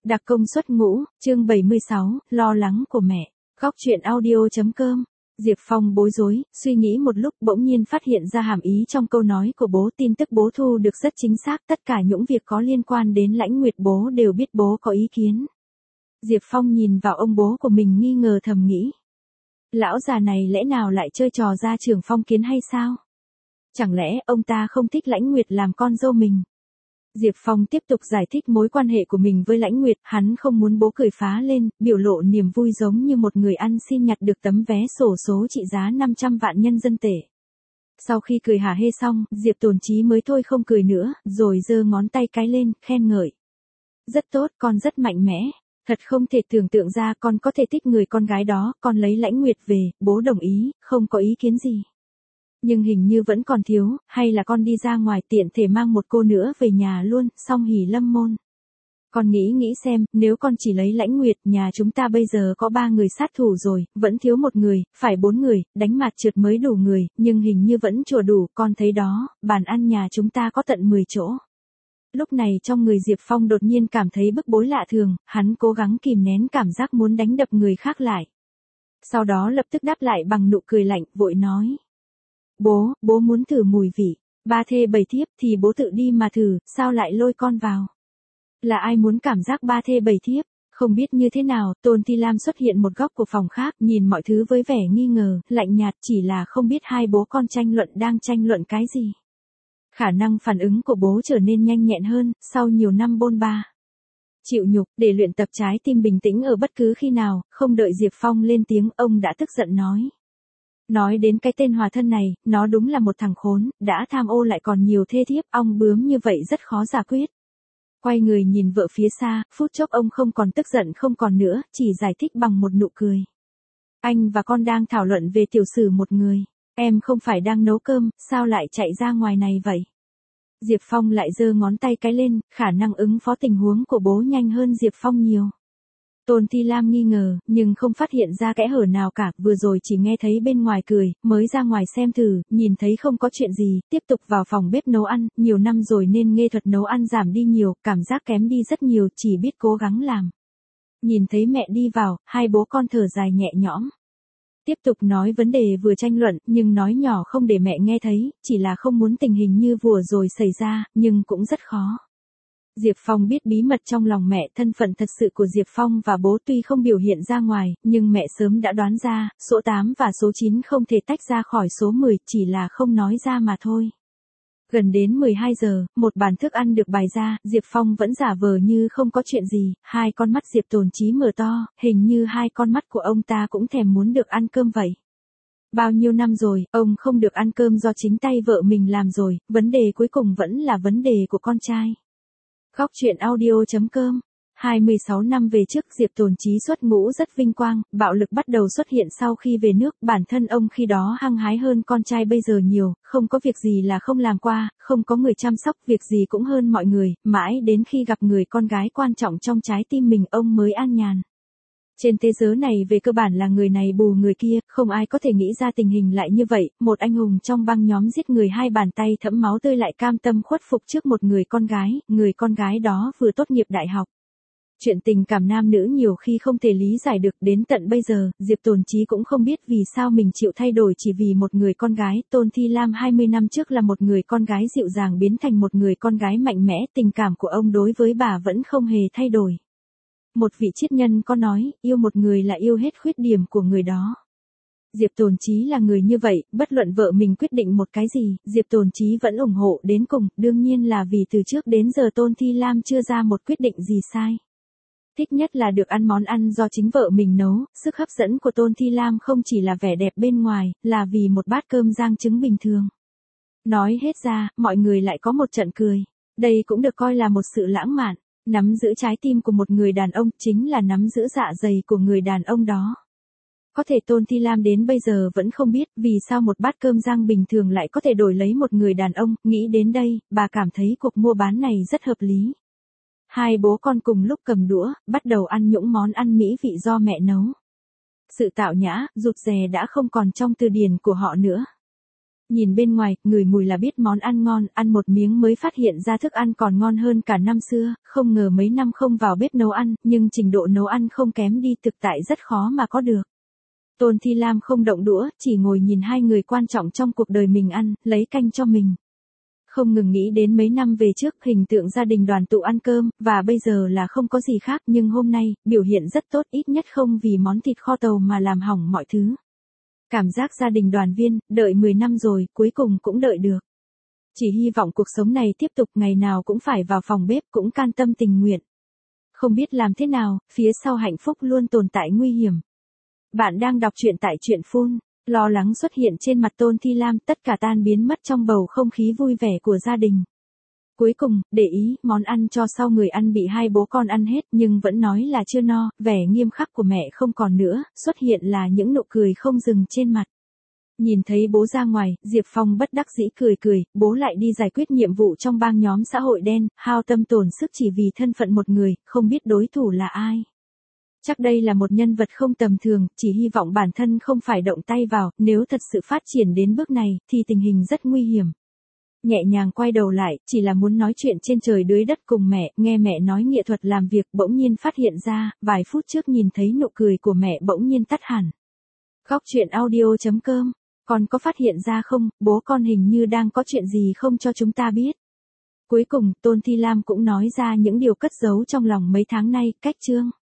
Đặc công xuất ngũ, chương 76, lo lắng của mẹ. Góc truyện audio.com. Diệp Phong bối rối, suy nghĩ một lúc bỗng nhiên phát hiện ra hàm ý trong câu nói của bố. Tin tức bố thu được rất chính xác, tất cả những việc có liên quan đến Lãnh Nguyệt bố đều biết bố có ý kiến. Diệp Phong nhìn vào ông bố của mình nghi ngờ thầm nghĩ. Lão già này lẽ nào lại chơi trò ra trường phong kiến hay sao? Chẳng lẽ ông ta không thích Lãnh Nguyệt làm con dâu mình? Diệp Phong tiếp tục giải thích mối quan hệ của mình với Lãnh Nguyệt, hắn không muốn bố cười phá lên, biểu lộ niềm vui giống như một người ăn xin nhặt được tấm vé xổ số trị giá 500 vạn nhân dân tệ. Sau khi cười hả hê xong, Diệp Tồn Chí mới thôi không cười nữa, rồi giơ ngón tay cái lên, khen ngợi. Rất tốt, con rất mạnh mẽ. Thật không thể tưởng tượng ra con có thể thích người con gái đó, con lấy Lãnh Nguyệt về, bố đồng ý, không có ý kiến gì. Nhưng hình như vẫn còn thiếu, hay là con đi ra ngoài tiện thể mang một cô nữa về nhà luôn, xong hỉ lâm môn. Con nghĩ xem, nếu con chỉ lấy Lãnh Nguyệt, nhà chúng ta bây giờ có 3 người sát thủ rồi, vẫn thiếu một người, phải 4 người, đánh mặt trượt mới đủ người, nhưng hình như vẫn chưa đủ, con thấy đó, bàn ăn nhà chúng ta có tận 10 chỗ. Lúc này trong người Diệp Phong đột nhiên cảm thấy bức bối lạ thường, hắn cố gắng kìm nén cảm giác muốn đánh đập người khác lại. Sau đó lập tức đáp lại bằng nụ cười lạnh, vội nói. Bố muốn thử mùi vị, 3 thê 7 thiếp thì bố tự đi mà thử, sao lại lôi con vào? Là ai muốn cảm giác 3 thê 7 thiếp? Không biết như thế nào, Tôn Thi Lam xuất hiện một góc của phòng khác, nhìn mọi thứ với vẻ nghi ngờ, lạnh nhạt, chỉ là không biết hai bố con đang tranh luận cái gì. Khả năng phản ứng của bố trở nên nhanh nhẹn hơn, sau nhiều năm bôn ba. Chịu nhục, để luyện tập trái tim bình tĩnh ở bất cứ khi nào, không đợi Diệp Phong lên tiếng, ông đã tức giận nói. Nói đến cái tên Hòa Thân này, nó đúng là một thằng khốn, đã tham ô lại còn nhiều thê thiếp, ong bướm như vậy rất khó giải quyết. Quay người nhìn vợ phía xa, phút chốc ông không còn tức giận không còn nữa, chỉ giải thích bằng một nụ cười. Anh và con đang thảo luận về tiểu sử một người, em không phải đang nấu cơm, sao lại chạy ra ngoài này vậy? Diệp Phong lại giơ ngón tay cái lên, khả năng ứng phó tình huống của bố nhanh hơn Diệp Phong nhiều. Tôn Thi Lam nghi ngờ, nhưng không phát hiện ra kẽ hở nào cả, vừa rồi chỉ nghe thấy bên ngoài cười, mới ra ngoài xem thử, nhìn thấy không có chuyện gì, tiếp tục vào phòng bếp nấu ăn, nhiều năm rồi nên nghệ thuật nấu ăn giảm đi nhiều, cảm giác kém đi rất nhiều, chỉ biết cố gắng làm. Nhìn thấy mẹ đi vào, hai bố con thở dài nhẹ nhõm. Tiếp tục nói vấn đề vừa tranh luận, nhưng nói nhỏ không để mẹ nghe thấy, chỉ là không muốn tình hình như vừa rồi xảy ra, nhưng cũng rất khó. Diệp Phong biết bí mật trong lòng mẹ, thân phận thật sự của Diệp Phong và bố tuy không biểu hiện ra ngoài, nhưng mẹ sớm đã đoán ra, số 8 và số 9 không thể tách ra khỏi số 10, chỉ là không nói ra mà thôi. Gần đến 12 giờ, một bàn thức ăn được bày ra, Diệp Phong vẫn giả vờ như không có chuyện gì, hai con mắt Diệp Tồn Chí mở to, hình như hai con mắt của ông ta cũng thèm muốn được ăn cơm vậy. Bao nhiêu năm rồi, ông không được ăn cơm do chính tay vợ mình làm rồi, vấn đề cuối cùng vẫn là vấn đề của con trai. Góc truyện audio.com. 26 năm về trước Diệp Tồn Chí xuất ngũ rất vinh quang, bạo lực bắt đầu xuất hiện sau khi về nước, bản thân ông khi đó hăng hái hơn con trai bây giờ nhiều, không có việc gì là không làm qua, không có người chăm sóc, việc gì cũng hơn mọi người, mãi đến khi gặp người con gái quan trọng trong trái tim mình ông mới an nhàn. Trên thế giới này về cơ bản là người này bù người kia, không ai có thể nghĩ ra tình hình lại như vậy, một anh hùng trong băng nhóm giết người hai bàn tay thẫm máu tươi lại cam tâm khuất phục trước một người con gái đó vừa tốt nghiệp đại học. Chuyện tình cảm nam nữ nhiều khi không thể lý giải được, đến tận bây giờ, Diệp Tồn Chí cũng không biết vì sao mình chịu thay đổi chỉ vì một người con gái. Tôn Thi Lam 20 năm trước là một người con gái dịu dàng biến thành một người con gái mạnh mẽ, tình cảm của ông đối với bà vẫn không hề thay đổi. Một vị triết nhân có nói, yêu một người là yêu hết khuyết điểm của người đó. Diệp Tồn Chí là người như vậy, bất luận vợ mình quyết định một cái gì, Diệp Tồn Chí vẫn ủng hộ đến cùng, đương nhiên là vì từ trước đến giờ Tôn Thi Lam chưa ra một quyết định gì sai. Thích nhất là được ăn món ăn do chính vợ mình nấu, sức hấp dẫn của Tôn Thi Lam không chỉ là vẻ đẹp bên ngoài, là vì một bát cơm rang trứng bình thường. Nói hết ra, mọi người lại có một trận cười. Đây cũng được coi là một sự lãng mạn. Nắm giữ trái tim của một người đàn ông chính là nắm giữ dạ dày của người đàn ông đó. Có thể Tôn Thi Lam đến bây giờ vẫn không biết vì sao một bát cơm rang bình thường lại có thể đổi lấy một người đàn ông, nghĩ đến đây, bà cảm thấy cuộc mua bán này rất hợp lý. Hai bố con cùng lúc cầm đũa, bắt đầu ăn những món ăn mỹ vị do mẹ nấu. Sự tạo nhã, rụt rè đã không còn trong từ điển của họ nữa. Nhìn bên ngoài, ngửi mùi là biết món ăn ngon, ăn một miếng mới phát hiện ra thức ăn còn ngon hơn cả năm xưa, không ngờ mấy năm không vào bếp nấu ăn, nhưng trình độ nấu ăn không kém đi, thực tại rất khó mà có được. Tôn Thi Lam không động đũa, chỉ ngồi nhìn hai người quan trọng trong cuộc đời mình ăn, lấy canh cho mình. Không ngừng nghĩ đến mấy năm về trước, hình tượng gia đình đoàn tụ ăn cơm, và bây giờ là không có gì khác, nhưng hôm nay, biểu hiện rất tốt, ít nhất không vì món thịt kho tàu mà làm hỏng mọi thứ. Cảm giác gia đình đoàn viên, đợi 10 năm rồi, cuối cùng cũng đợi được. Chỉ hy vọng cuộc sống này tiếp tục, ngày nào cũng phải vào phòng bếp, cũng can tâm tình nguyện. Không biết làm thế nào, phía sau hạnh phúc luôn tồn tại nguy hiểm. Bạn đang đọc truyện tại truyện Phun. Lo lắng xuất hiện trên mặt Tôn Thi Lam, tất cả tan biến mất trong bầu không khí vui vẻ của gia đình. Cuối cùng, để ý, món ăn cho sau người ăn bị hai bố con ăn hết nhưng vẫn nói là chưa no, vẻ nghiêm khắc của mẹ không còn nữa, xuất hiện là những nụ cười không dừng trên mặt. Nhìn thấy bố ra ngoài, Diệp Phong bất đắc dĩ cười, bố lại đi giải quyết nhiệm vụ trong bang nhóm xã hội đen, hao tâm tổn sức chỉ vì thân phận một người, không biết đối thủ là ai. Chắc đây là một nhân vật không tầm thường, chỉ hy vọng bản thân không phải động tay vào, nếu thật sự phát triển đến bước này, thì tình hình rất nguy hiểm. Nhẹ nhàng quay đầu lại, chỉ là muốn nói chuyện trên trời dưới đất cùng mẹ, nghe mẹ nói nghệ thuật làm việc, bỗng nhiên phát hiện ra, vài phút trước nhìn thấy nụ cười của mẹ bỗng nhiên tắt hẳn. Góc truyện audio.com, con có phát hiện ra không, bố con hình như đang có chuyện gì không cho chúng ta biết. Cuối cùng, Tôn Thi Lam cũng nói ra những điều cất giấu trong lòng mấy tháng nay, cách Trương